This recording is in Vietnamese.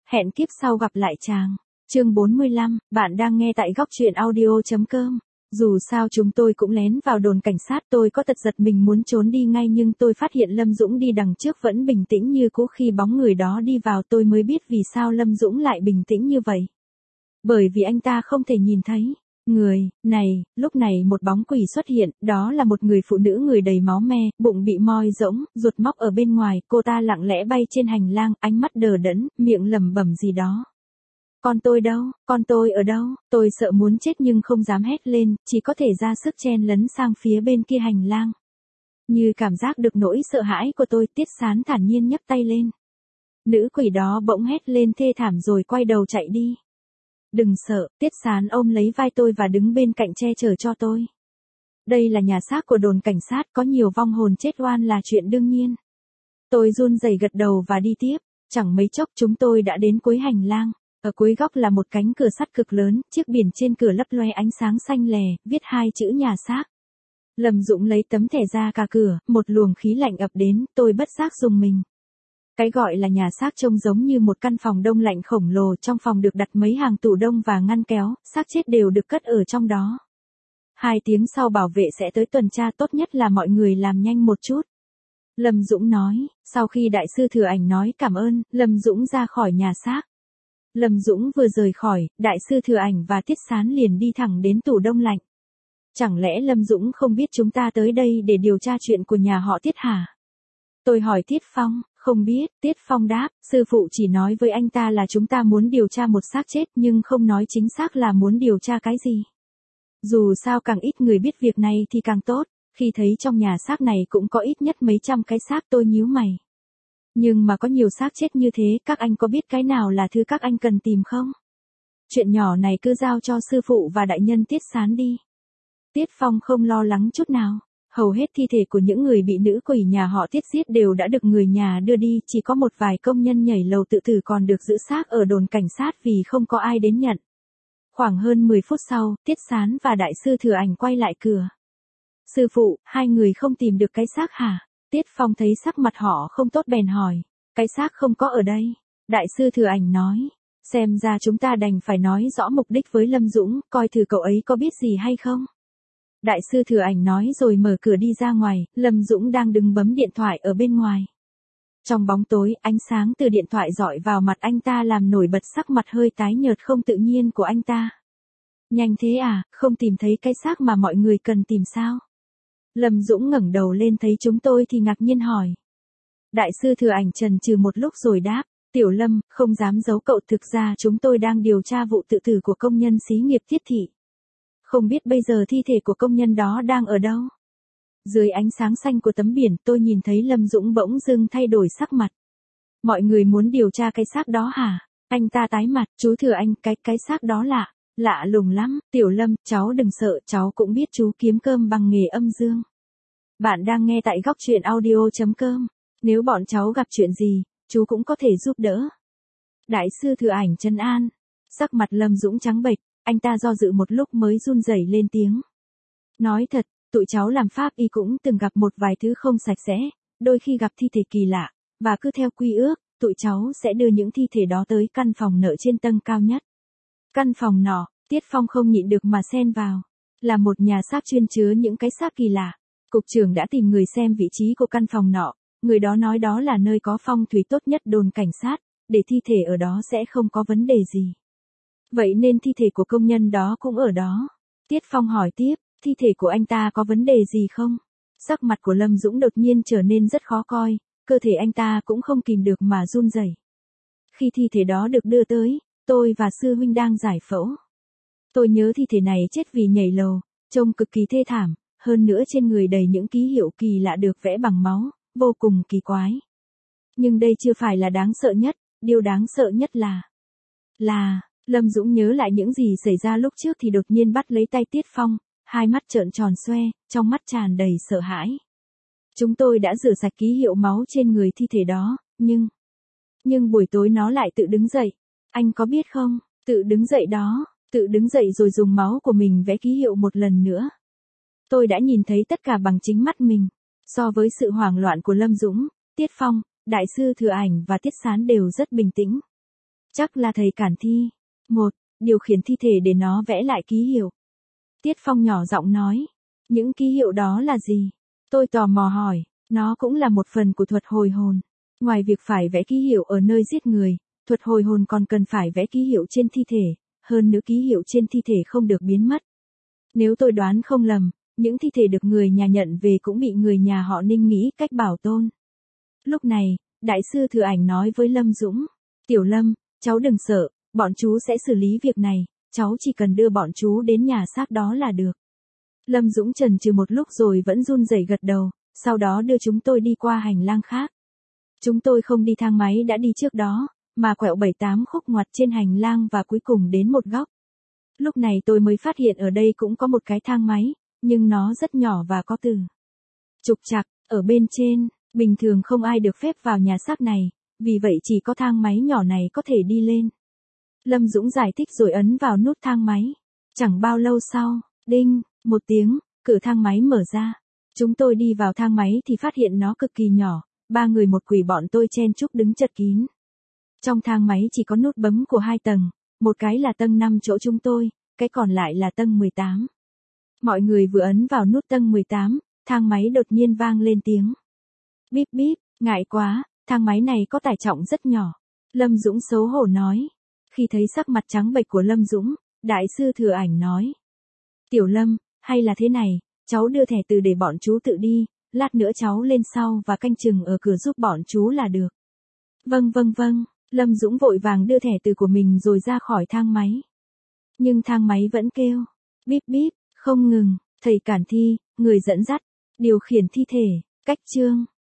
Hẹn kiếp sau gặp lại chàng. Chương 45, bạn đang nghe tại góc truyện audio.com. Dù sao chúng tôi cũng lén vào đồn cảnh sát, tôi có tật giật mình muốn trốn đi ngay nhưng tôi phát hiện Lâm Dũng đi đằng trước vẫn bình tĩnh như cũ. Khi bóng người đó đi vào tôi mới biết vì sao Lâm Dũng lại bình tĩnh như vậy. Bởi vì anh ta không thể nhìn thấy người này. Lúc này một bóng quỷ xuất hiện, đó là một người phụ nữ, người đầy máu me, bụng bị moi rỗng, ruột móc ở bên ngoài. Cô ta lặng lẽ bay trên hành lang, ánh mắt đờ đẫn, miệng lẩm bẩm gì đó. Con tôi đâu, con tôi ở đâu? Tôi sợ muốn chết nhưng không dám hét lên, chỉ có thể ra sức chen lấn sang phía bên kia hành lang. Như cảm giác được nỗi sợ hãi của tôi, Tiết Sán thản nhiên nhấc tay lên. Nữ quỷ đó bỗng hét lên thê thảm rồi quay đầu chạy đi. Đừng sợ, Tiết Sán ôm lấy vai tôi và đứng bên cạnh che chở cho tôi. Đây là nhà xác của đồn cảnh sát, có nhiều vong hồn chết oan là chuyện đương nhiên. Tôi run rẩy gật đầu và đi tiếp. Chẳng mấy chốc chúng tôi đã đến cuối hành lang. Ở cuối góc là một cánh cửa sắt cực lớn, chiếc biển trên cửa lấp loe ánh sáng xanh lè, viết 2 chữ nhà xác. Lâm Dũng lấy tấm thẻ ra cà cửa, một luồng khí lạnh ập đến, tôi bất giác rùng mình. Cái gọi là nhà xác trông giống như một căn phòng đông lạnh khổng lồ, trong phòng được đặt mấy hàng tủ đông và ngăn kéo, xác chết đều được cất ở trong đó. 2 tiếng sau bảo vệ sẽ tới tuần tra, tốt nhất là mọi người làm nhanh một chút. Lâm Dũng nói, sau khi đại sư Thừa Ảnh nói cảm ơn, Lâm Dũng ra khỏi nhà xác. Lâm Dũng vừa rời khỏi, đại sư Thừa Ảnh và Tiết Sán liền đi thẳng đến tủ đông lạnh. Chẳng lẽ Lâm Dũng không biết chúng ta tới đây để điều tra chuyện của nhà họ Tiết hả? Tôi hỏi Tiết Phong, không biết. Tiết Phong đáp, sư phụ chỉ nói với anh ta là chúng ta muốn điều tra một xác chết nhưng không nói chính xác là muốn điều tra cái gì. Dù sao càng ít người biết việc này thì càng tốt, khi thấy trong nhà xác này cũng có ít nhất mấy trăm cái xác tôi nhíu mày. Nhưng mà có nhiều xác chết như thế, các anh có biết cái nào là thứ các anh cần tìm không? Chuyện nhỏ này cứ giao cho sư phụ và đại nhân Tiết Sán đi. Tiết Phong không lo lắng chút nào. Hầu hết thi thể của những người bị nữ quỷ nhà họ Tiết giết đều đã được người nhà đưa đi, chỉ có một vài công nhân nhảy lầu tự tử còn được giữ xác ở đồn cảnh sát vì không có ai đến nhận. Khoảng hơn 10 phút sau, Tiết Sán và đại sư Thừa Ảnh quay lại cửa. Sư phụ, 2 người không tìm được cái xác hả? Tiết Phong thấy sắc mặt họ không tốt bèn hỏi. Cái xác không có ở đây. Đại sư Thừa Ảnh nói. Xem ra chúng ta đành phải nói rõ mục đích với Lâm Dũng, coi thử cậu ấy có biết gì hay không. Đại sư Thừa Ảnh nói rồi mở cửa đi ra ngoài, Lâm Dũng đang đứng bấm điện thoại ở bên ngoài. Trong bóng tối, ánh sáng từ điện thoại rọi vào mặt anh ta làm nổi bật sắc mặt hơi tái nhợt không tự nhiên của anh ta. Nhanh thế à, không tìm thấy cái xác mà mọi người cần tìm sao? Lâm Dũng ngẩng đầu lên thấy chúng tôi thì ngạc nhiên hỏi. Đại sư Thừa Ảnh chần chừ một lúc rồi đáp, Tiểu Lâm, không dám giấu cậu, thực ra chúng tôi đang điều tra vụ tự tử của công nhân xí nghiệp Tiết Thị. Không biết bây giờ thi thể của công nhân đó đang ở đâu? Dưới ánh sáng xanh của tấm biển tôi nhìn thấy Lâm Dũng bỗng dưng thay đổi sắc mặt. Mọi người muốn điều tra cái xác đó hả? Anh ta tái mặt, chú Thừa Anh, cái xác đó lạ lùng lắm. Tiểu Lâm, cháu đừng sợ, cháu cũng biết chú kiếm cơm bằng nghề âm dương. Bạn đang nghe tại góc truyện audio.com. Nếu bọn cháu gặp chuyện gì, chú cũng có thể giúp đỡ. Đại sư Thừa Ảnh trấn an. Sắc mặt Lâm Dũng trắng bệch, anh ta do dự một lúc mới run rẩy lên tiếng. Nói thật, tụi cháu làm pháp y cũng từng gặp một vài thứ không sạch sẽ, đôi khi gặp thi thể kỳ lạ, và cứ theo quy ước, tụi cháu sẽ đưa những thi thể đó tới căn phòng nợ trên tầng cao nhất. Căn phòng nọ, Tiết Phong không nhịn được mà xen vào. Là một nhà xác chuyên chứa những cái xác kỳ lạ. Cục trưởng đã tìm người xem vị trí của căn phòng nọ, người đó nói đó là nơi có phong thủy tốt nhất đồn cảnh sát, để thi thể ở đó sẽ không có vấn đề gì. Vậy nên thi thể của công nhân đó cũng ở đó. Tiết Phong hỏi tiếp, thi thể của anh ta có vấn đề gì không? Sắc mặt của Lâm Dũng đột nhiên trở nên rất khó coi, cơ thể anh ta cũng không kìm được mà run rẩy. Khi thi thể đó được đưa tới, tôi và sư huynh đang giải phẫu. Tôi nhớ thi thể này chết vì nhảy lầu, trông cực kỳ thê thảm, hơn nữa trên người đầy những ký hiệu kỳ lạ được vẽ bằng máu, vô cùng kỳ quái. Nhưng đây chưa phải là đáng sợ nhất, điều đáng sợ nhất là... Lâm Dũng nhớ lại những gì xảy ra lúc trước thì đột nhiên bắt lấy tay Tiết Phong, hai mắt trợn tròn xoe, trong mắt tràn đầy sợ hãi. Chúng tôi đã rửa sạch ký hiệu máu trên người thi thể đó, nhưng buổi tối nó lại tự đứng dậy. Anh có biết không, tự đứng dậy đó, tự đứng dậy rồi dùng máu của mình vẽ ký hiệu một lần nữa. Tôi đã nhìn thấy tất cả bằng chính mắt mình. So với sự hoảng loạn của Lâm Dũng, Tiết Phong, Đại sư Thừa Ảnh và Tiết Sán đều rất bình tĩnh. Chắc là thầy Cản Thi. Một, điều khiển thi thể để nó vẽ lại ký hiệu. Tiết Phong nhỏ giọng nói. Những ký hiệu đó là gì? Tôi tò mò hỏi. Nó cũng là một phần của thuật hồi hồn. Ngoài việc phải vẽ ký hiệu ở nơi giết người, thuật hồi hồn còn cần phải vẽ ký hiệu trên thi thể, hơn nữa ký hiệu trên thi thể không được biến mất. Nếu tôi đoán không lầm, những thi thể được người nhà nhận về cũng bị người nhà họ Ninh nghĩ cách bảo tồn. Lúc này, Đại sư Thừa Ảnh nói với Lâm Dũng. Tiểu Lâm, cháu đừng sợ, bọn chú sẽ xử lý việc này, cháu chỉ cần đưa bọn chú đến nhà xác đó là được. Lâm Dũng chần chừ một lúc rồi vẫn run rẩy gật đầu, sau đó đưa chúng tôi đi qua hành lang khác. Chúng tôi không đi thang máy đã đi trước đó, mà quẹo 7-8 khúc ngoặt trên hành lang và cuối cùng đến một góc. Lúc này tôi mới phát hiện ở đây cũng có một cái thang máy, nhưng nó rất nhỏ và có từ trục trặc ở bên trên, bình thường không ai được phép vào nhà xác này, vì vậy chỉ có thang máy nhỏ này có thể đi lên. Lâm Dũng giải thích rồi ấn vào nút thang máy. Chẳng bao lâu sau, đinh, một tiếng, cửa thang máy mở ra. Chúng tôi đi vào thang máy thì phát hiện nó cực kỳ nhỏ, 3 người một quỷ bọn tôi chen chúc đứng chật kín. Trong thang máy chỉ có nút bấm của 2 tầng, một cái là tầng 5 chỗ chúng tôi, cái còn lại là tầng 18. Mọi người vừa ấn vào nút tầng 18, thang máy đột nhiên vang lên tiếng. Bíp bíp, ngại quá, thang máy này có tải trọng rất nhỏ. Lâm Dũng xấu hổ nói. Khi thấy sắc mặt trắng bệch của Lâm Dũng, Đại sư Thừa Ảnh nói. Tiểu Lâm, hay là thế này, cháu đưa thẻ từ để bọn chú tự đi, lát nữa cháu lên sau và canh chừng ở cửa giúp bọn chú là được. Vâng vâng vâng, Lâm Dũng vội vàng đưa thẻ từ của mình rồi ra khỏi thang máy. Nhưng thang máy vẫn kêu, bíp bíp, không ngừng. Thầy Cản Thi, người dẫn dắt, điều khiển thi thể, cách chương.